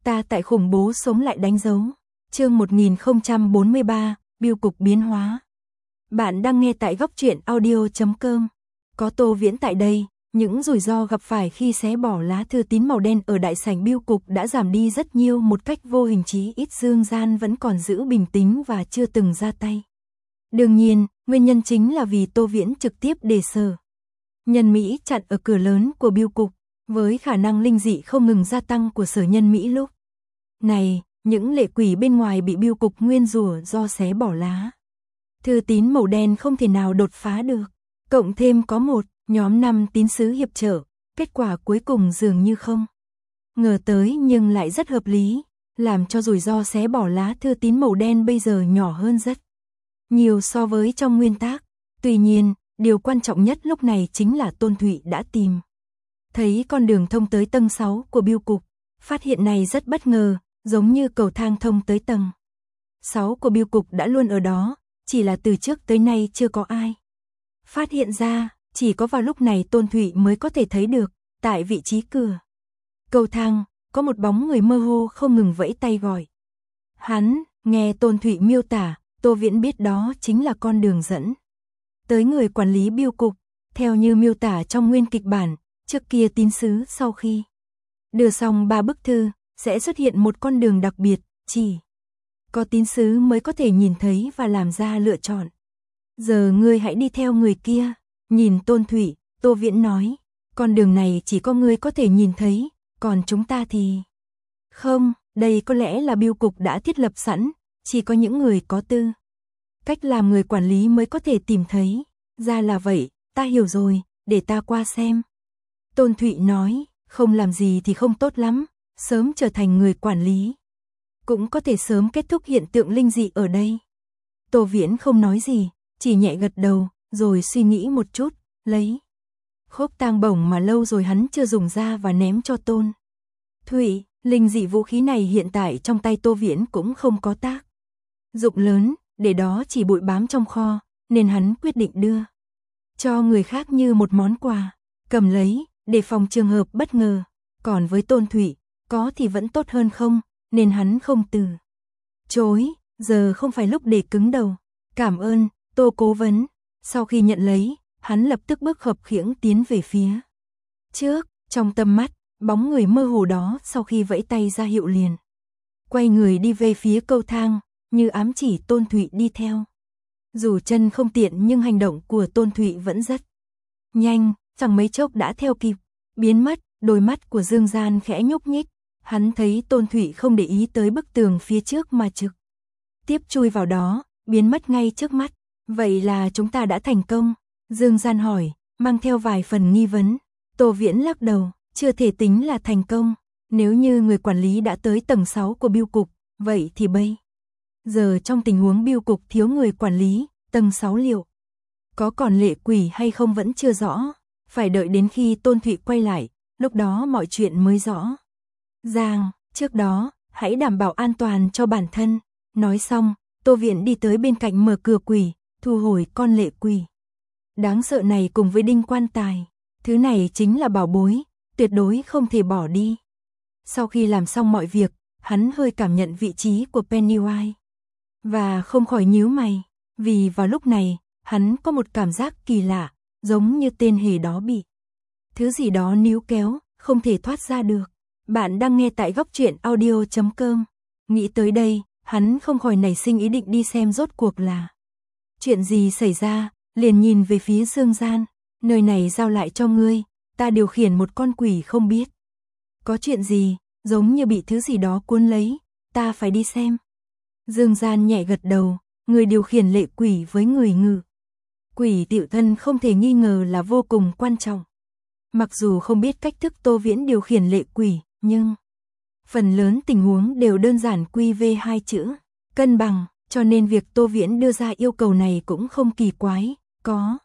Ta tại khủng bố sống lại đánh dấu. Chương 1043, bưu cục biến hóa. Bạn đang nghe tại góc truyện audio.com. Có Tô Viễn tại đây, những rủi ro gặp phải khi xé bỏ lá thư tín màu đen ở đại sảnh bưu cục đã giảm đi rất nhiều, một cách vô hình. Chí ít Dương Gian vẫn còn giữ bình tĩnh và chưa từng ra tay. Đương nhiên, nguyên nhân chính là vì Tô Viễn trực tiếp để Sở Nhân Mỹ chặn ở cửa lớn của bưu cục, với khả năng linh dị không ngừng gia tăng của Sở Nhân Mỹ lúc này, những lệ quỷ bên ngoài bị bưu cục nguyên rủa do xé bỏ lá thư tín màu đen không thể nào đột phá được. Cộng thêm có một nhóm 5 tín sứ hiệp trợ, kết quả cuối cùng dường như không ngờ tới nhưng lại rất hợp lý, làm cho rủi ro xé bỏ lá thư tín màu đen bây giờ nhỏ hơn rất nhiều so với trong nguyên tắc. Tuy nhiên, điều quan trọng nhất lúc này chính là Tôn Thụy đã tìm thấy con đường thông tới tầng 6 của bưu cục. Phát hiện này rất bất ngờ, giống như cầu thang thông tới tầng 6 của bưu cục đã luôn ở đó, chỉ là từ trước tới nay chưa có ai phát hiện ra, chỉ có vào lúc này Tôn Thụy mới có thể thấy được. Tại vị trí cửa cầu thang, có một bóng người mơ hồ không ngừng vẫy tay gọi hắn. Nghe Tôn Thụy miêu tả, Tô Viễn biết đó chính là con đường dẫn tới người quản lý bưu cục. Theo như miêu tả trong nguyên kịch bản, trước kia tín sứ sau khi đưa xong 3 bức thư, sẽ xuất hiện một con đường đặc biệt, chỉ có tín sứ mới có thể nhìn thấy và làm ra lựa chọn. Giờ ngươi hãy đi theo người kia. Nhìn Tôn Thụy, Tô Viễn nói, con đường này chỉ có ngươi có thể nhìn thấy, còn chúng ta thì không. Đây có lẽ là bưu cục đã thiết lập sẵn, chỉ có những người có tư cách làm người quản lý mới có thể tìm thấy. Ra là vậy, ta hiểu rồi, để ta qua xem. Tôn Thụy nói, không làm gì thì không tốt lắm, sớm trở thành người quản lý cũng có thể sớm kết thúc hiện tượng linh dị ở đây. Tô Viễn không nói gì, chỉ nhẹ gật đầu, rồi suy nghĩ một chút, lấy khốp tang bổng mà lâu rồi hắn chưa dùng ra và ném cho Tôn Thụy. Linh dị vũ khí này hiện tại trong tay Tô Viễn cũng không có tác dụng lớn, để đó chỉ bụi bám trong kho, nên hắn quyết định đưa cho người khác như một món quà, cầm lấy, để phòng trường hợp bất ngờ. Còn với Tôn Thụy, có thì vẫn tốt hơn không, nên hắn không từ chối. Giờ không phải lúc để cứng đầu. Cảm ơn, Tô cố vấn. Sau khi nhận lấy, hắn lập tức bước khập khiễng tiến về phía trước. Trong tầm mắt, bóng người mơ hồ đó sau khi vẫy tay ra hiệu liền quay người đi về phía cầu thang, như ám chỉ Tôn Thụy đi theo. Dù chân không tiện nhưng hành động của Tôn Thụy vẫn rất nhanh, chẳng mấy chốc đã theo kịp, biến mất. Đôi mắt của Dương Gian khẽ nhúc nhích, hắn thấy Tôn Thụy không để ý tới bức tường phía trước mà trực tiếp chui vào đó, biến mất ngay trước mắt. Vậy là chúng ta đã thành công? Dương Gian hỏi, mang theo vài phần nghi vấn. Tô Viễn lắc đầu, chưa thể tính là thành công. Nếu như người quản lý đã tới tầng 6 của bưu cục, vậy thì bây giờ trong tình huống bưu cục thiếu người quản lý, tầng 6 liệu có còn lệ quỷ hay không vẫn chưa rõ. Phải đợi đến khi Tôn Thụy quay lại, lúc đó mọi chuyện mới rõ ràng. Trước đó, hãy đảm bảo an toàn cho bản thân. Nói xong, Tô Viễn đi tới bên cạnh mở cửa quỷ, thu hồi con lệ quỷ đáng sợ này cùng với đinh quan tài. Thứ này chính là bảo bối, tuyệt đối không thể bỏ đi. Sau khi làm xong mọi việc, hắn hơi cảm nhận vị trí của Pennywise và không khỏi nhíu mày, vì vào lúc này, hắn có một cảm giác kỳ lạ, giống như tên hề đó bị thứ gì đó níu kéo, không thể thoát ra được. Bạn đang nghe tại góc truyện audio.com. Nghĩ tới đây, hắn không khỏi nảy sinh ý định đi xem rốt cuộc là chuyện gì xảy ra, liền nhìn về phía Dương Gian. Nơi này giao lại cho ngươi, ta điều khiển một con quỷ không biết có chuyện gì, giống như bị thứ gì đó cuốn lấy, ta phải đi xem. Dương Gian nhẹ gật đầu, người điều khiển lệ quỷ với người ngự quỷ tiểu thân không thể nghi ngờ là vô cùng quan trọng. Mặc dù không biết cách thức Tô Viễn điều khiển lệ quỷ, nhưng phần lớn tình huống đều đơn giản quy về 2 chữ, cân bằng, cho nên việc Tô Viễn đưa ra yêu cầu này cũng không kỳ quái. Có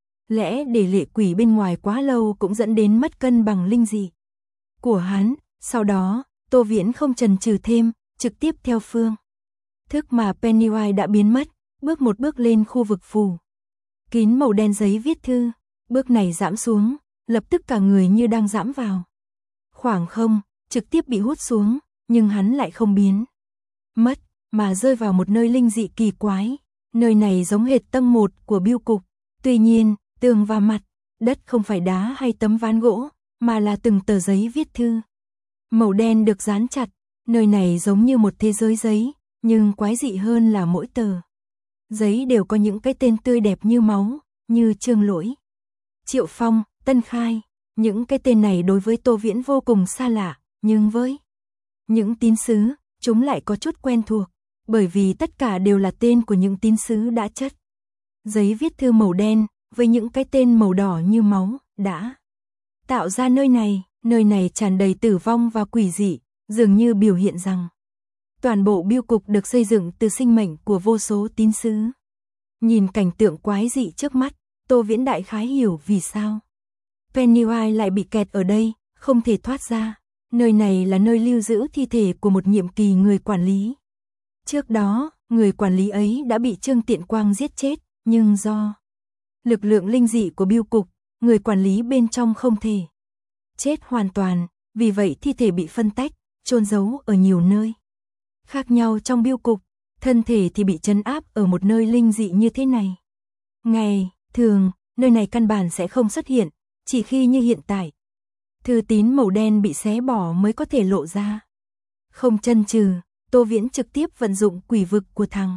lẽ để lệ quỷ bên ngoài quá lâu cũng dẫn đến mất cân bằng linh dị của hắn. Sau đó, Tô Viễn không chần chừ thêm, trực tiếp theo phương thức mà Pennywise đã biến mất, bước một bước lên khu vực phủ kín màu đen giấy viết thư. Bước này giẫm xuống, lập tức cả người như đang giẫm vào khoảng không, trực tiếp bị hút xuống. nhưng hắn lại không biến mất, mà rơi vào một nơi linh dị kỳ quái. Nơi này giống hệt tầng 1 của bưu cục, tuy nhiên, tường và mặt đất không phải đá hay tấm ván gỗ, mà là từng tờ giấy viết thư. Màu đen được dán chặt, nơi này giống như một thế giới giấy, nhưng quái dị hơn là mỗi tờ giấy đều có những cái tên tươi đẹp như máu, như Trương Lỗi, Triệu Phong, Tân Khai. Những cái tên này đối với Tô Viễn vô cùng xa lạ, nhưng với những tín sứ, chúng lại có chút quen thuộc, bởi vì tất cả đều là tên của những tín sứ đã chất. Giấy viết thư màu đen, với những cái tên màu đỏ như máu, đã tạo ra nơi này tràn đầy tử vong và quỷ dị, dường như biểu hiện rằng toàn bộ bưu cục được xây dựng từ sinh mệnh của vô số tín sứ. Nhìn cảnh tượng quái dị trước mắt, Tô Viễn đại khái hiểu vì sao Pennywise lại bị kẹt ở đây, không thể thoát ra. Nơi này là nơi lưu giữ thi thể của một nhiệm kỳ người quản lý. Trước đó, người quản lý ấy đã bị Trương Tiện Quang giết chết, nhưng do lực lượng linh dị của bưu cục, người quản lý bên trong không thể chết hoàn toàn, vì vậy thi thể bị phân tách, chôn giấu ở nhiều nơi khác nhau trong bưu cục, thân thể thì bị trấn áp ở một nơi linh dị như thế này. Ngày thường, nơi này căn bản sẽ không xuất hiện, chỉ khi như hiện tại, thư tín màu đen bị xé bỏ mới có thể lộ ra. Không chần chừ, Tô Viễn trực tiếp vận dụng quỷ vực của thằng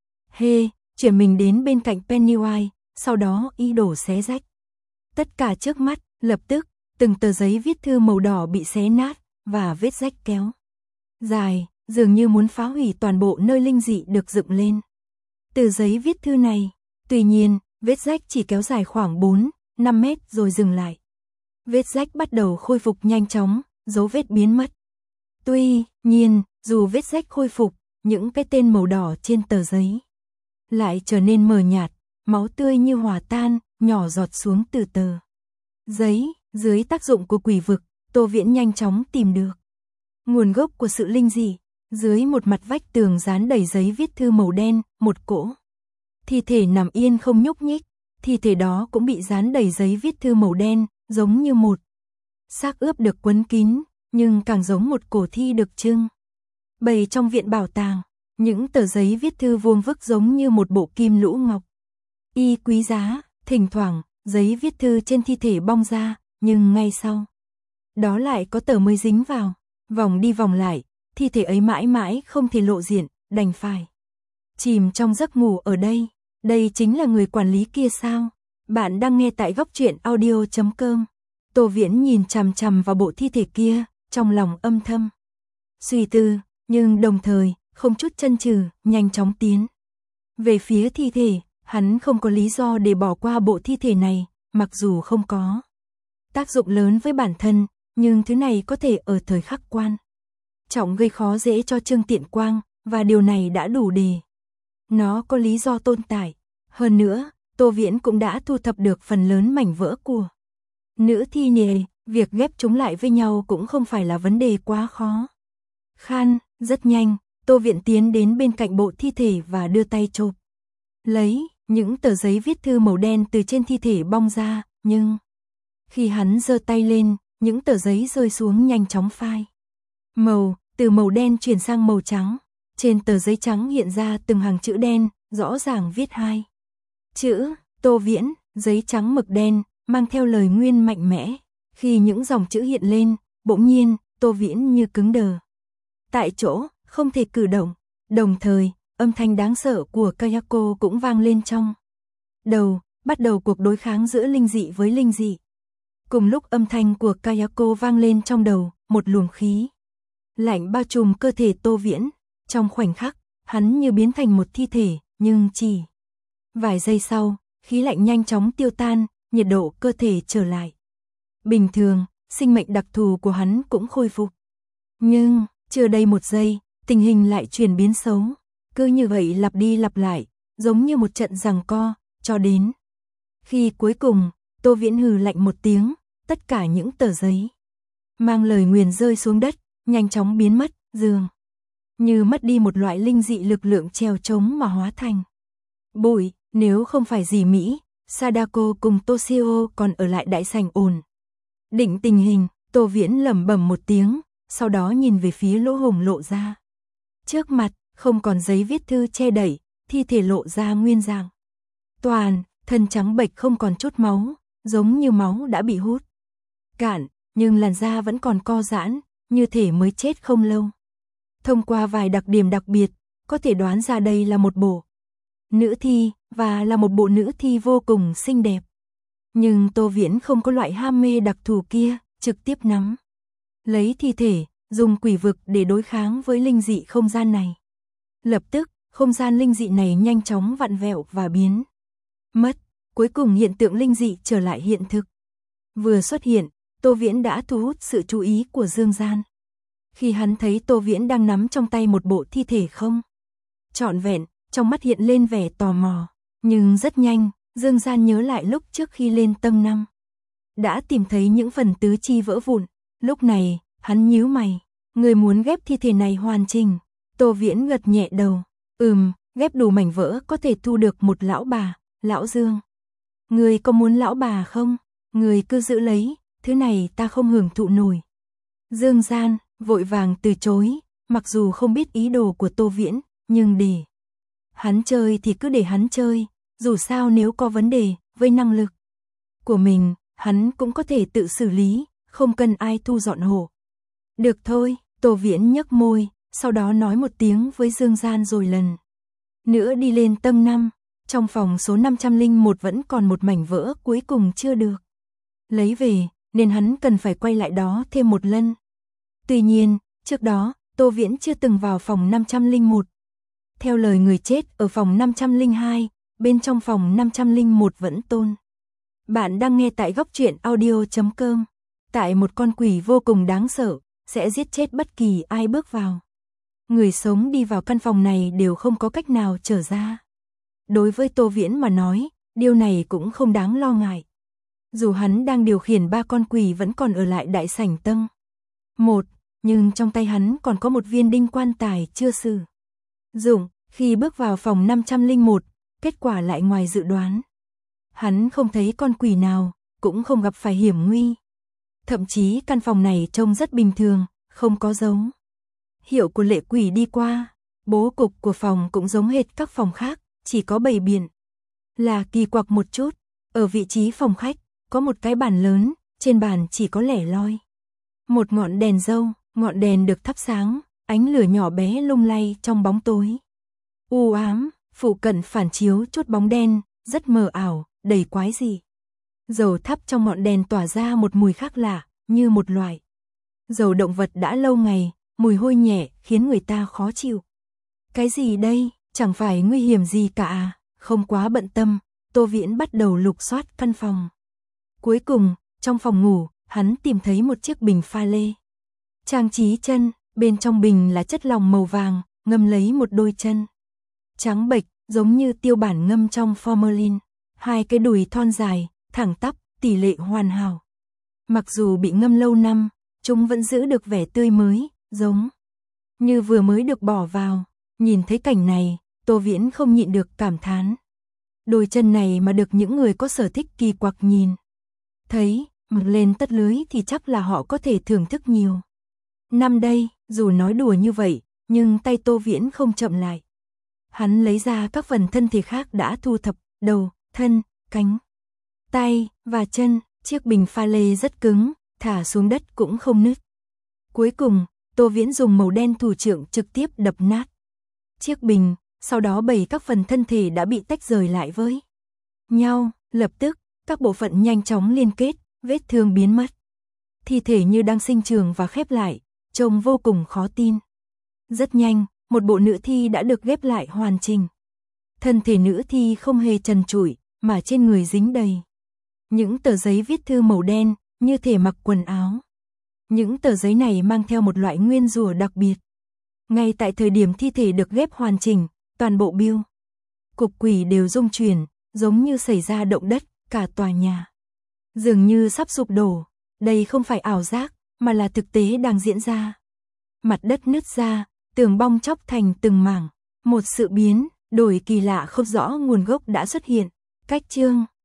Hê, chuyển mình đến bên cạnh Pennywise, sau đó ý đồ xé rách tất cả trước mắt. Lập tức, từng tờ giấy viết thư màu đỏ bị xé nát, và vết rách kéo dài, dường như muốn phá hủy toàn bộ nơi linh dị được dựng lên từ giấy viết thư này. Tuy nhiên, vết rách chỉ kéo dài khoảng 4-5 mét rồi dừng lại. Vết rách bắt đầu khôi phục nhanh chóng, dấu vết biến mất. Tuy nhiên, dù vết rách khôi phục, những cái tên màu đỏ trên tờ giấy lại trở nên mờ nhạt, máu tươi như hòa tan, nhỏ giọt xuống từ tờ giấy. Dưới tác dụng của quỷ vực, Tô Viễn nhanh chóng tìm được nguồn gốc của sự linh dị. Dưới một mặt vách tường dán đầy giấy viết thư màu đen, một cỗ thi thể nằm yên không nhúc nhích. Thi thể đó cũng bị dán đầy giấy viết thư màu đen, giống như một xác ướp được quấn kín, nhưng càng giống một cổ thi được trưng bày trong viện bảo tàng. Những tờ giấy viết thư vuông vức giống như một bộ kim lũ ngọc y quý giá. Thỉnh thoảng, giấy viết thư trên thi thể bong ra, nhưng ngay sau đó lại có tờ mới dính vào. Vòng đi vòng lại, thi thể ấy mãi mãi không thể lộ diện, đành phải chìm trong giấc ngủ ở đây. Đây chính là người quản lý kia sao? Bạn đang nghe tại Góc Truyện Audio.com. Tô Viễn nhìn chằm chằm vào bộ thi thể kia, trong lòng âm thầm suy tư, nhưng đồng thời không chút chần chừ, nhanh chóng tiến về phía thi thể. Hắn không có lý do để bỏ qua bộ thi thể này, mặc dù không có tác dụng lớn với bản thân, nhưng thứ này có thể ở thời khắc quan trọng gây khó dễ cho Trương Tiện Quang, và điều này đã đủ để nó có lý do tồn tại. Hơn nữa, Tô Viễn cũng đã thu thập được phần lớn mảnh vỡ của nữ thi này, việc ghép chúng lại với nhau cũng không phải là vấn đề quá khó khăn. Rất nhanh, Tô Viễn tiến đến bên cạnh bộ thi thể và đưa tay chộp lấy những tờ giấy viết thư màu đen từ trên thi thể bong ra, nhưng khi hắn giơ tay lên, những tờ giấy rơi xuống nhanh chóng phai màu, từ màu đen chuyển sang màu trắng. Trên tờ giấy trắng hiện ra từng hàng chữ đen, rõ ràng viết 2 chữ Tô Viễn. Giấy trắng mực đen, mang theo lời nguyền mạnh mẽ. Khi những dòng chữ hiện lên, bỗng nhiên, Tô Viễn như cứng đờ tại chỗ, không thể cử động. Đồng thời, âm thanh đáng sợ của Kayako cũng vang lên trong đầu, bắt đầu cuộc đối kháng giữa linh dị với linh dị. Cùng lúc âm thanh của Kayako vang lên trong đầu, một luồng khí lạnh bao trùm cơ thể Tô Viễn. Trong khoảnh khắc, hắn như biến thành một thi thể, nhưng chỉ vài giây sau, khí lạnh nhanh chóng tiêu tan, nhiệt độ cơ thể trở lại bình thường, sinh mệnh đặc thù của hắn cũng khôi phục. Nhưng, chưa đầy một giây, tình hình lại chuyển biến xấu. Cứ như vậy lặp đi lặp lại, giống như một trận giằng co, cho đến khi cuối cùng, Tô Viễn hừ lạnh một tiếng, tất cả những tờ giấy mang lời nguyền rơi xuống đất, nhanh chóng biến mất, dường như mất đi một loại linh dị lực lượng trèo trống mà hóa thành bụi. Nếu không phải dì Mỹ, Sadako cùng Toshio còn ở lại đại sảnh ổn định tình hình. Tô Viễn lẩm bẩm một tiếng, sau đó nhìn về phía lỗ hổng lộ ra. Trước mặt, không còn giấy viết thư che đậy, thi thể lộ ra nguyên dạng. Toàn thân trắng bệch không còn chút máu, giống như máu đã bị hút cạn, nhưng làn da vẫn còn co giãn, như thể mới chết không lâu. Thông qua vài đặc điểm đặc biệt, có thể đoán ra đây là một bộ nữ thi, và là một bộ nữ thi vô cùng xinh đẹp. Nhưng Tô Viễn không có loại ham mê đặc thù kia, trực tiếp nắm lấy thi thể, dùng quỷ vực để đối kháng với linh dị không gian này. Lập tức, không gian linh dị này nhanh chóng vặn vẹo và biến mất, cuối cùng hiện tượng linh dị trở lại hiện thực. Vừa xuất hiện, Tô Viễn đã thu hút sự chú ý của Dương Gian. Khi hắn thấy Tô Viễn đang nắm trong tay một bộ thi thể không trọn vẹn, trong mắt hiện lên vẻ tò mò. Nhưng rất nhanh, Dương Gian nhớ lại lúc trước khi lên tầng 5 đã tìm thấy những phần tứ chi vỡ vụn. Lúc này, hắn nhíu mày. Người muốn ghép thi thể này hoàn chỉnh. Tô Viễn gật nhẹ đầu. Ghép đủ mảnh vỡ có thể thu được một lão bà, lão Dương. Người có muốn lão bà không? Người cứ giữ lấy, thứ này ta không hưởng thụ nổi. Dương Gian vội vàng từ chối, mặc dù không biết ý đồ của Tô Viễn, nhưng để hắn chơi thì cứ để hắn chơi, dù sao nếu có vấn đề với năng lực của mình, hắn cũng có thể tự xử lý, không cần ai thu dọn hộ. Được thôi, Tô Viễn nhếch môi, sau đó nói một tiếng với Dương Gian rồi lần nữa đi lên tầng 5, trong phòng số 501 vẫn còn một mảnh vỡ cuối cùng chưa được lấy về, nên hắn cần phải quay lại đó thêm một lần. Tuy nhiên, trước đó, Tô Viễn chưa từng vào phòng 501. Theo lời người chết ở phòng 502, bên trong phòng 501 vẫn tồn. Bạn đang nghe tại góc truyện audio.com. Tại một con quỷ vô cùng đáng sợ, sẽ giết chết bất kỳ ai bước vào. Người sống đi vào căn phòng này đều không có cách nào trở ra. Đối với Tô Viễn mà nói, điều này cũng không đáng lo ngại. Dù hắn đang điều khiển 3 con quỷ vẫn còn ở lại đại sảnh tầng 1, nhưng trong tay hắn còn có một viên đinh quan tài chưa sử dụng. Khi bước vào phòng 501, kết quả lại ngoài dự đoán. Hắn không thấy con quỷ nào, cũng không gặp phải hiểm nguy. Thậm chí căn phòng này trông rất bình thường, không có dấu hiệu của lệ quỷ đi qua. Bố cục của phòng cũng giống hệt các phòng khác, chỉ có bày biện là kỳ quặc một chút. Ở vị trí phòng khách, có một cái bàn lớn, trên bàn chỉ có lẻ loi một ngọn đèn dâu, ngọn đèn được thắp sáng, ánh lửa nhỏ bé lung lay trong bóng tối u ám, phụ cận phản chiếu chút bóng đen, rất mờ ảo, đầy quái dị. Dầu thắp trong ngọn đèn tỏa ra một mùi khác lạ, như một loại dầu động vật đã lâu ngày, mùi hôi nhẹ khiến người ta khó chịu. Cái gì đây, chẳng phải nguy hiểm gì cả à? Không quá bận tâm, Tô Viễn bắt đầu lục soát căn phòng. Cuối cùng, trong phòng ngủ, hắn tìm thấy một chiếc bình pha lê trang trí chân, bên trong bình là chất lỏng màu vàng, ngâm lấy một đôi chân trắng bệch, giống như tiêu bản ngâm trong formalin. 2 cái đùi thon dài, thẳng tắp, tỷ lệ hoàn hảo. Mặc dù bị ngâm lâu năm, chúng vẫn giữ được vẻ tươi mới, giống như vừa mới được bỏ vào. Nhìn thấy cảnh này, Tô Viễn không nhịn được cảm thán. Đôi chân này mà được những người có sở thích kỳ quặc nhìn thấy, mặc lên tất lưới thì chắc là họ có thể thưởng thức nhiều năm đây. Dù nói đùa như vậy, nhưng tay Tô Viễn không chậm lại. Hắn lấy ra các phần thân thể khác đã thu thập, đầu, thân, cánh, tay và chân. Chiếc bình pha lê rất cứng, thả xuống đất cũng không nứt. Cuối cùng, Tô Viễn dùng màu đen thủ trưởng trực tiếp đập nát chiếc bình, sau đó bày các phần thân thể đã bị tách rời lại với nhau. Lập tức, các bộ phận nhanh chóng liên kết, vết thương biến mất. Thi thể như đang sinh trưởng và khép lại, trông vô cùng khó tin. Rất nhanh, một bộ nữ thi đã được ghép lại hoàn chỉnh. Thân thể nữ thi không hề trần trụi, mà trên người dính đầy những tờ giấy viết thư màu đen, như thể mặc quần áo. Những tờ giấy này mang theo một loại nguyên rủa đặc biệt. Ngay tại thời điểm thi thể được ghép hoàn chỉnh, toàn bộ biêu cục quỷ đều rung chuyển, giống như xảy ra động đất, cả tòa nhà dường như sắp sụp đổ. Đây không phải ảo giác, mà là thực tế đang diễn ra. Mặt đất nứt ra, tường bong chóc thành từng mảng. Một sự biến đổi kỳ lạ không rõ nguồn gốc đã xuất hiện. Cách chương